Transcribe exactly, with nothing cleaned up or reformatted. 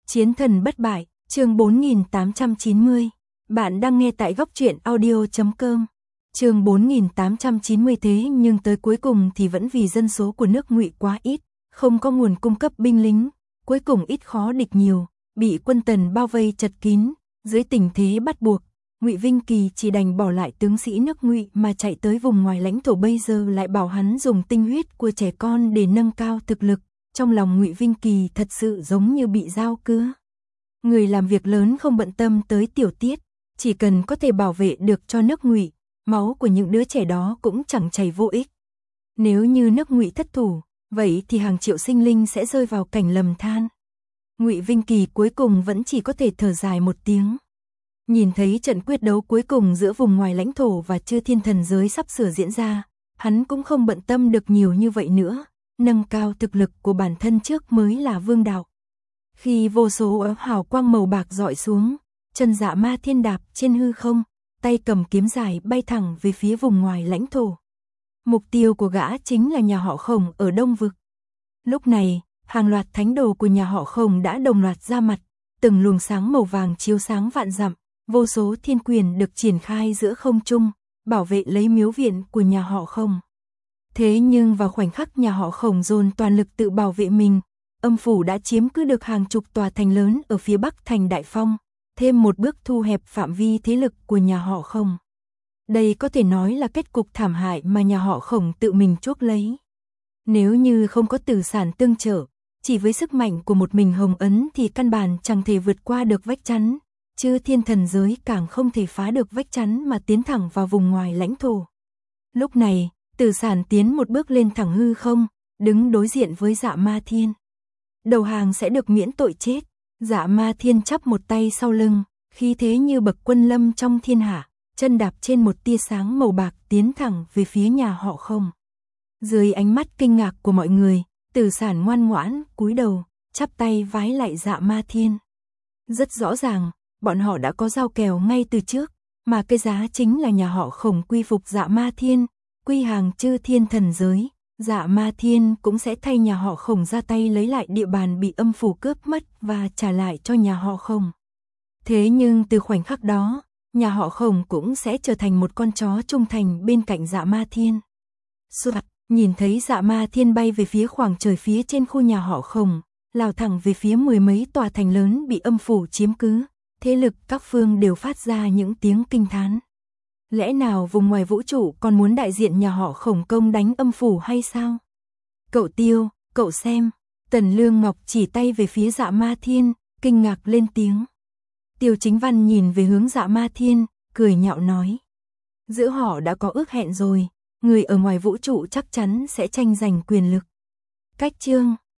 Chiến thần bất bại, chương bốn nghìn tám trăm chín mươi. Bạn đang nghe tại góc truyện audio chấm com. Chương bốn nghìn tám trăm chín mươi thế nhưng tới cuối cùng thì vẫn vì dân số của nước Ngụy quá ít, không có nguồn cung cấp binh lính, cuối cùng ít khó địch nhiều, bị quân Tần bao vây chật kín, dưới tình thế bắt buộc, Ngụy Vinh Kỳ chỉ đành bỏ lại tướng sĩ nước Ngụy mà chạy tới vùng ngoài lãnh thổ, bây giờ lại bảo hắn dùng tinh huyết của trẻ con để nâng cao thực lực. Trong lòng Ngụy Vinh Kỳ thật sự giống như bị dao cứa. Người làm việc lớn không bận tâm tới tiểu tiết, chỉ cần có thể bảo vệ được cho nước Ngụy, máu của những đứa trẻ đó cũng chẳng chảy vô ích. Nếu như nước Ngụy thất thủ, vậy thì hàng triệu sinh linh sẽ rơi vào cảnh lầm than. Ngụy Vinh Kỳ cuối cùng vẫn chỉ có thể thở dài một tiếng. Nhìn thấy trận quyết đấu cuối cùng giữa vùng ngoài lãnh thổ và Chư Thiên Thần Giới sắp sửa diễn ra, hắn cũng không bận tâm được nhiều như vậy nữa. Nâng cao thực lực của bản thân trước mới là vương đạo. Khi vô số ấm hào quang màu bạc dọi xuống, chân Dạ Ma Thiên đạp trên hư không, tay cầm kiếm dài bay thẳng về phía vùng ngoài lãnh thổ. Mục tiêu của gã chính là nhà họ Khổng ở Đông Vực. Lúc này, hàng loạt thánh đồ của nhà họ Khổng đã đồng loạt ra mặt, từng luồng sáng màu vàng chiếu sáng vạn dặm, vô số thiên quyền được triển khai giữa không trung, bảo vệ lấy miếu viện của nhà họ Khổng. Thế nhưng vào khoảnh khắc nhà họ Khổng dồn toàn lực tự bảo vệ mình, âm phủ đã chiếm cứ được hàng chục tòa thành lớn ở phía bắc thành Đại Phong, thêm một bước thu hẹp phạm vi thế lực của nhà họ Khổng. Đây có thể nói là kết cục thảm hại mà nhà họ Khổng tự mình chuốc lấy. Nếu như không có Tử Sản tương trợ, chỉ với sức mạnh của một mình Hồng Ấn thì căn bản chẳng thể vượt qua được vách chắn, Chư Thiên Thần Giới càng không thể phá được vách chắn mà tiến thẳng vào vùng ngoài lãnh thổ. Lúc này, Tử Sản tiến một bước lên thẳng hư không, đứng đối diện với Dạ Ma Thiên. Đầu hàng sẽ được miễn tội chết. Dạ Ma Thiên chắp một tay sau lưng, khí thế như bậc quân lâm trong thiên hạ, chân đạp trên một tia sáng màu bạc tiến thẳng về phía nhà họ Khổng. Dưới ánh mắt kinh ngạc của mọi người, Tử Sản ngoan ngoãn cúi đầu, chắp tay vái lại Dạ Ma Thiên. Rất rõ ràng, bọn họ đã có giao kèo ngay từ trước, mà cái giá chính là nhà họ Khổng quy phục Dạ Ma Thiên. Quy hàng Chư Thiên Thần Giới, Dạ Ma Thiên cũng sẽ thay nhà họ Khổng ra tay lấy lại địa bàn bị âm phủ cướp mất và trả lại cho nhà họ Khổng. Thế nhưng từ khoảnh khắc đó, nhà họ Khổng cũng sẽ trở thành một con chó trung thành bên cạnh Dạ Ma Thiên. Soạt, nhìn thấy Dạ Ma Thiên bay về phía khoảng trời phía trên khu nhà họ Khổng, lao thẳng về phía mười mấy tòa thành lớn bị âm phủ chiếm cứ, thế lực các phương đều phát ra những tiếng kinh thán. Lẽ nào vùng ngoài vũ trụ còn muốn đại diện nhà họ Khổng công đánh âm phủ hay sao? Cậu Tiêu, cậu xem. Tần Lương Ngọc chỉ tay về phía Dạ Ma Thiên, kinh ngạc lên tiếng. Tiêu Chính Văn nhìn về hướng Dạ Ma Thiên, cười nhạo nói. Giữa họ đã có ước hẹn rồi, người ở ngoài vũ trụ chắc chắn sẽ tranh giành quyền lực. Cách chương